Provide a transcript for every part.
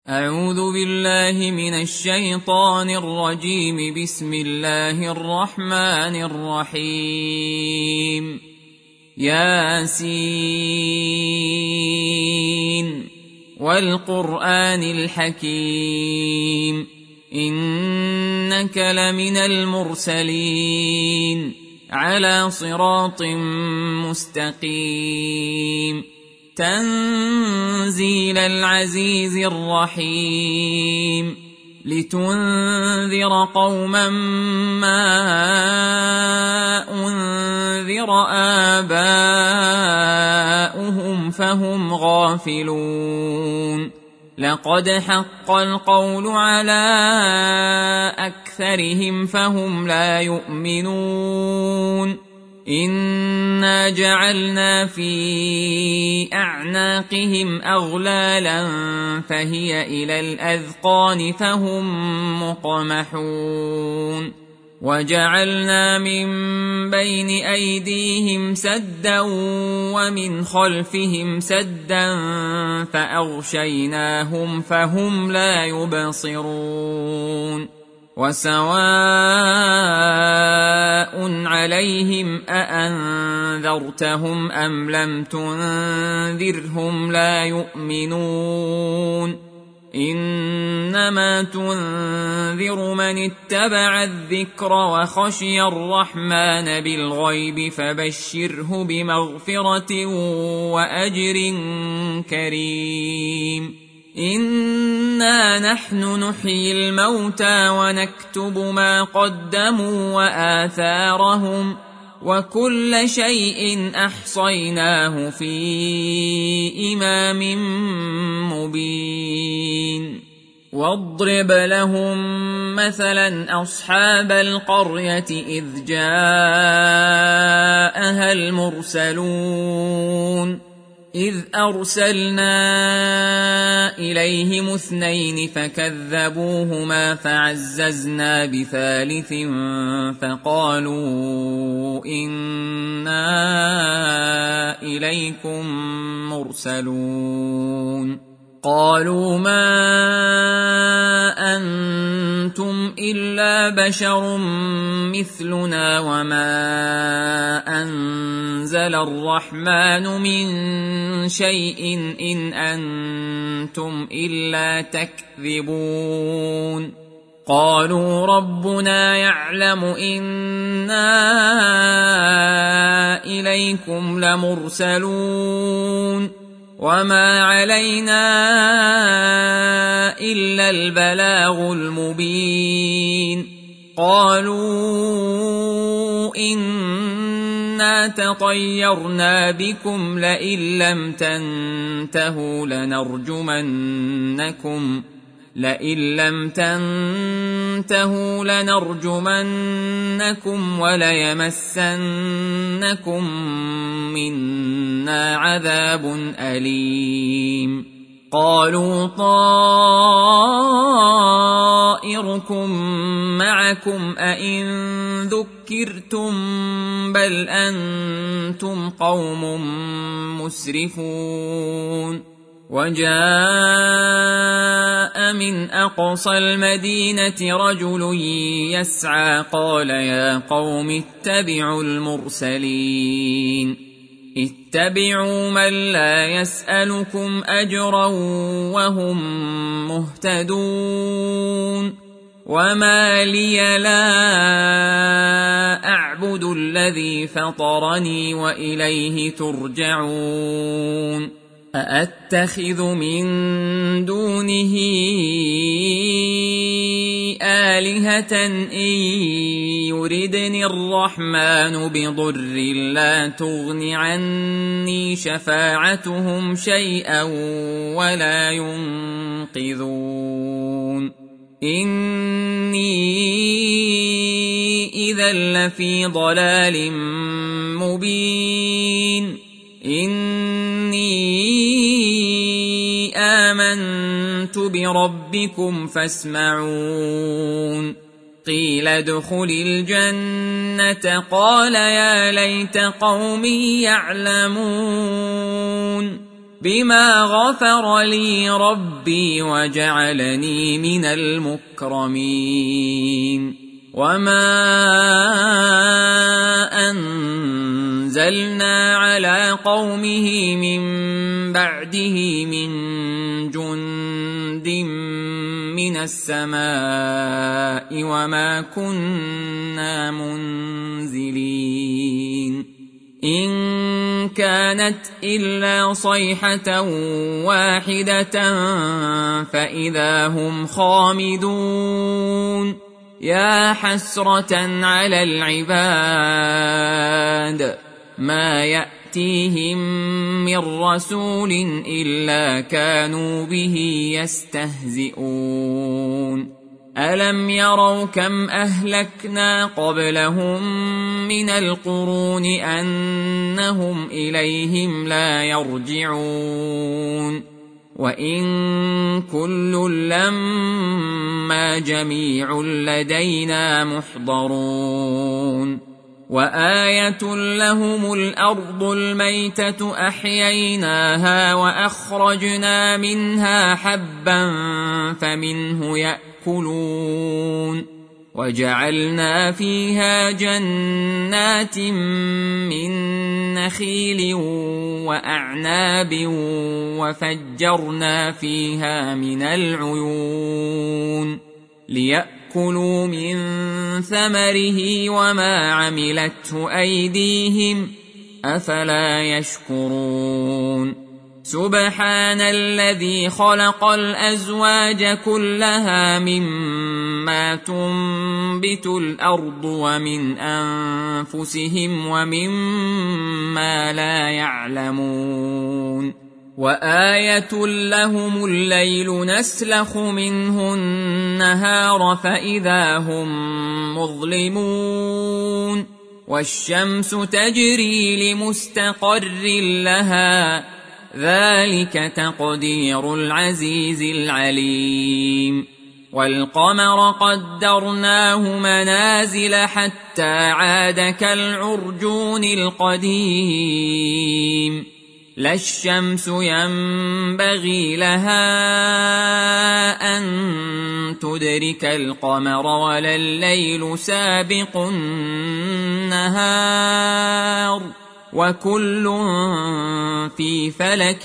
أعوذ بالله من الشيطان الرجيم. بسم الله الرحمن الرحيم. ياسين والقرآن الحكيم إنك لمن المرسلين على صراط مستقيم تنزيل العزيز الرحيم لتنذر قوما ما أنذر آباؤهم فهم غافلون لقد حق القول على أكثرهم فهم لا يؤمنون إنا جعلنا في أعناقهم أغلالا فهي إلى الأذقان فهم مقمحون وجعلنا من بين أيديهم سدا ومن خلفهم سدا فأغشيناهم فهم لا يبصرون وسواء عليهم أأنذرتهم أم لم تنذرهم لا يؤمنون إنما تنذر من اتبع الذكر وخشي الرحمن بالغيب فبشره بمغفرة وأجر كريم إنا نحن نحيي الموتى ونكتب ما قدموا وآثارهم وكل شيء أحصيناه في إمام مبين واضرب لهم مثلا أصحاب القرية إذ جاءها المرسلون إذ أرسلنا إليهم 2 فكذبوهما فعززنا بثالث فقالوا إنا إليكم مرسلون قالوا ما أنتم إلا بشر مثلنا وما أنزل الرحمن من شيء إن أنتم إلا تكذبون قالوا ربنا يعلم إنا إليكم لمرسلون وما علينا إلا البلاغ المبين قالوا إنا تطيرنا بكم لئن لم تنتهوا لنرجمنكم وليمسنكم منا عذاب أليم قالوا طائركم معكم أئن ذكرتم بل أنتم قوم مسرفون وجاء من أقصى المدينة رجل يسعى قال يا قوم اتبعوا المرسلين اتبعوا من لا يسألكم أجرا وهم مهتدون وما لي لا أعبد الذي فطرني وإليه ترجعون أأتخذ من دونه آلهة إن يردني الرحمن بضر لا تغن عني شفاعتهم شيئا ولا ينقذون إني إذا لفي ضلال مبين إني آمنت بربكم فاسمعون قيل ادخل الجنة قال يا ليت قومي يعلمون بما غفر لي ربي وجعلني من المكرمين وما أنزلنا على قومه من بعده من جند من السماء وما كنا منزلين إن كانت إلا صيحة واحدة فإذا هم خامدون يا حسرة على العباد ما يأتيهم من رسول إلا كانوا به يستهزئون ألم يروا كم أهلكنا قبلهم من القرون أنهم إليهم لا يرجعون وإن كل لما جميع لدينا محضرون وآية لهم الأرض الميتة أحييناها وأخرجنا منها حبا فمنه يأكلون وجعلنا فيها جنات من نخيل وأعناب وفجرنا فيها من العيون ليأكلوا من ثمره وما عملته أيديهم أفلا يشكرون سبحان الذي خلق الأزواج كلها مما تنبت الأرض ومن أنفسهم ومما لا يعلمون وآية لهم الليل نسلخ منه النهار فإذا هم مظلمون والشمس تجري لمستقر لها ذلك تقدير العزيز العليم والقمر قدرناه منازل حتى عاد كالعرجون القديم لا الشمس ينبغي لها أن تدرك القمر ولا الليل سابق النهار وكل في فلك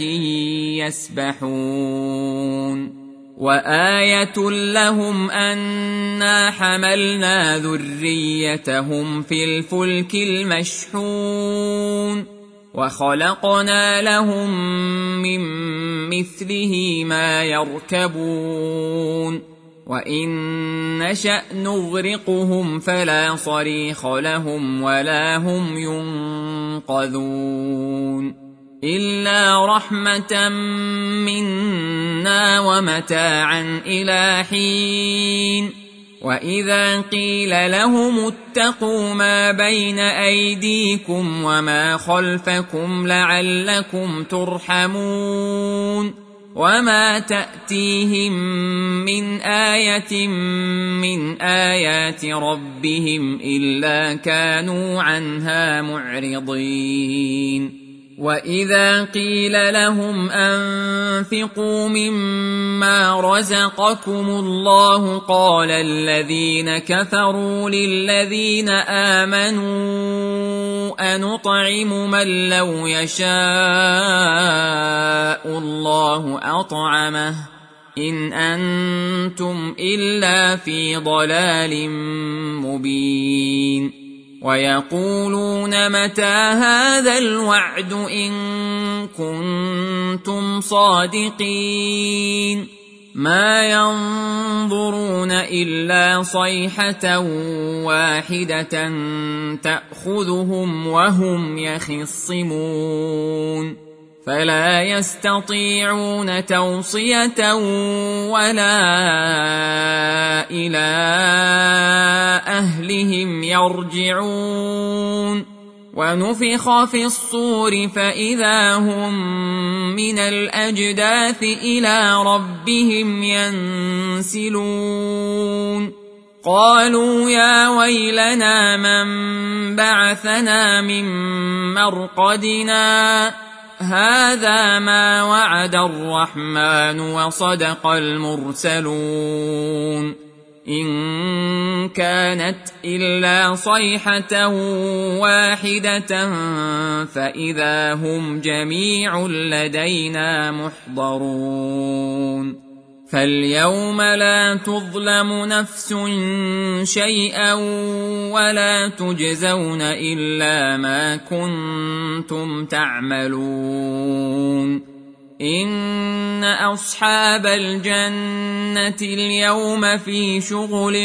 يسبحون وآية لهم أنا حملنا ذريتهم في الفلك المشحون وخلقنا لهم من مثله ما يركبون وإن نشأ نغرقهم فلا صريخ لهم ولا هم ينقذون إلا رحمة منا ومتاعا إلى حين وإذا قيل لهم اتقوا ما بين أيديكم وما خلفكم لعلكم ترحمون وما تأتيهم من آية من آيات ربهم إلا كانوا عنها معرضين وإذا قيل لهم أنفقوا مما رزقكم الله قال الذين كفروا للذين آمنوا أنطعم من لو يشاء الله أطعمه إن أنتم إلا في ضلال مبين ويقولون متى هذا الوعد إن كنتم صادقين ما ينظرون إلا صيحة واحدة تأخذهم وهم يخصمون فلا يستطيعون توصية ولا إلى أهلهم يرجعون ونفخ في الصور فإذا هم من الأجداث إلى ربهم ينسلون قالوا يا ويلنا من بعثنا من مرقدنا هذا ما وعد الرحمن وصدق المرسلون إن كانت إلا صيحة واحدة فإذا هم جميع لدينا محضرون فاليوم لا تظلم نفس شيئا ولا تجزون إلا ما كنتم تعملون إن أصحاب الجنة اليوم في شغل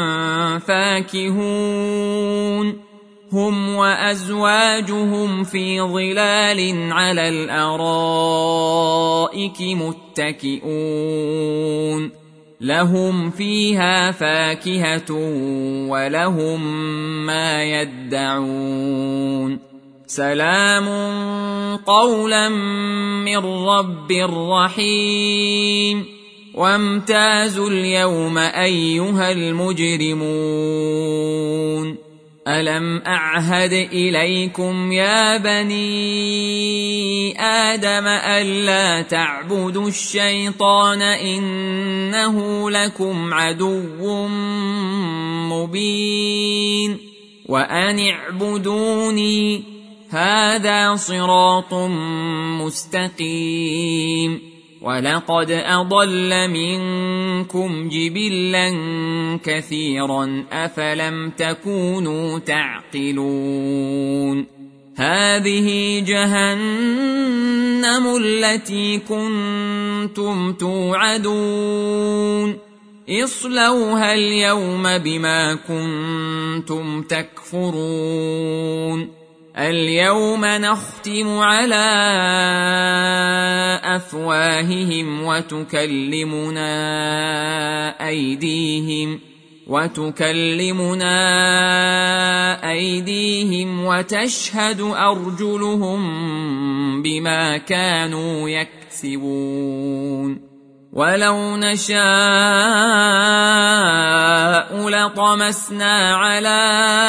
فاكهون هم وأزواجهم في ظلال على الأرائك متكئون لهم فيها فاكهة ولهم ما يدعون سلام قولا من رب رحيم وامتازوا اليوم أيها المجرمون ألم أعهد إليكم يا بني آدم ألا تعبدوا الشيطان إنه لكم عدو مبين وأن اعبدوني هذا صراط مستقيم ولقد أضل منكم جبلا كثيرا أفلم تكونوا تعقلون هذه جهنم التي كنتم توعدون اصلوها اليوم بما كنتم تكفرون اليوم نختم على أفواههم وتكلمنا أيديهم وتشهد أرجلهم بما كانوا يكسبون ولو نشاء لطمسنا على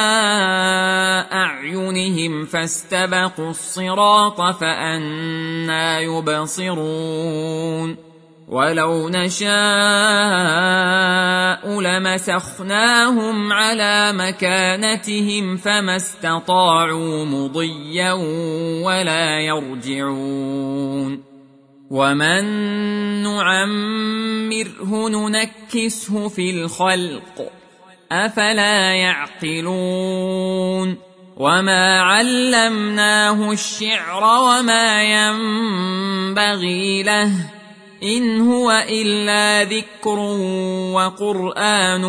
أعينهم فاستبقوا الصراط فأنى يبصرون ولو نشاء لمسخناهم على مكانتهم فما استطاعوا مضيا ولا يرجعون ومن نعمره ننكسه في الخلق أفلا يعقلون وما علمناه الشعر وما ينبغي له إن هو إلا ذكر وقرآن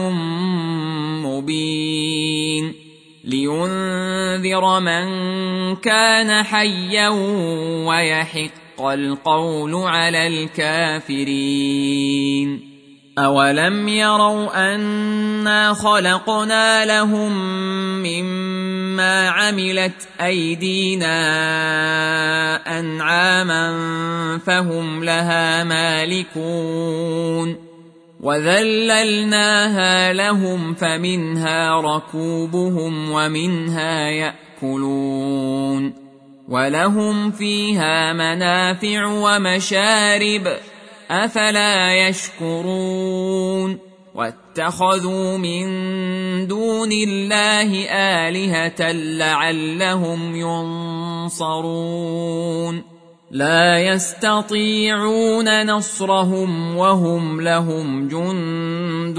مبين لينذر من كان حيا ويحق القول على الكافرين أولم يروا أنا خلقنا لهم مما عملت أيدينا أنعاما فهم لها مالكون وذللناها لهم فمنها ركوبهم ومنها يأكلون ولهم فيها منافع ومشارب أفلا يشكرون واتخذوا من دون الله آلهة لعلهم ينصرون لا يستطيعون نصرهم وهم لهم جند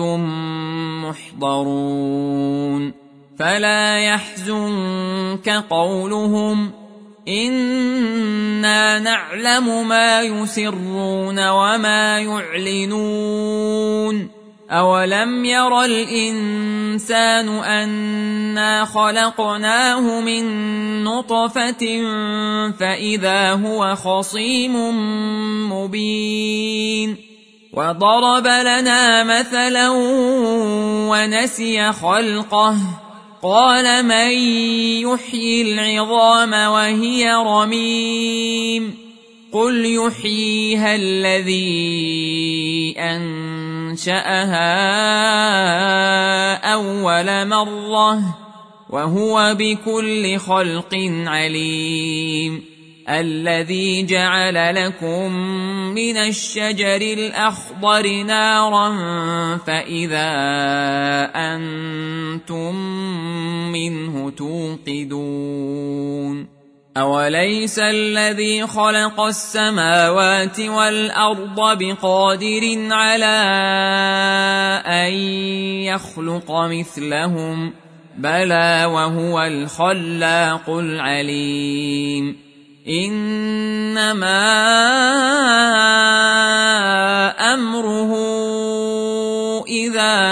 محضرون فلا يحزنك قولهم إنا نعلم ما يسرون وما يعلنون أولم ير الإنسان أنا خلقناه من نطفة فإذا هو خصيم مبين وضرب لنا مثلا ونسي خلقه قال من يحيي العظام وهي رميم قل يحييها الذي أنشأها أول مرة وهو بكل خلق عليم الذي جعل لكم من الشجر الأخضر نارا فإذا أنتم منه توقدون أوليس الذي خلق السماوات والأرض بقادر على أن يخلق مثلهم بلى وهو الخلاق العليم إنما أمره إذا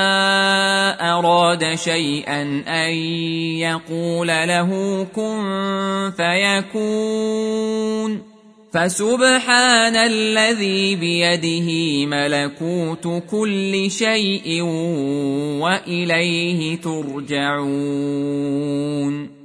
أراد شيئا أن يقول له كن فيكون فسبحان الذي بيده ملكوت كل شيء وإليه ترجعون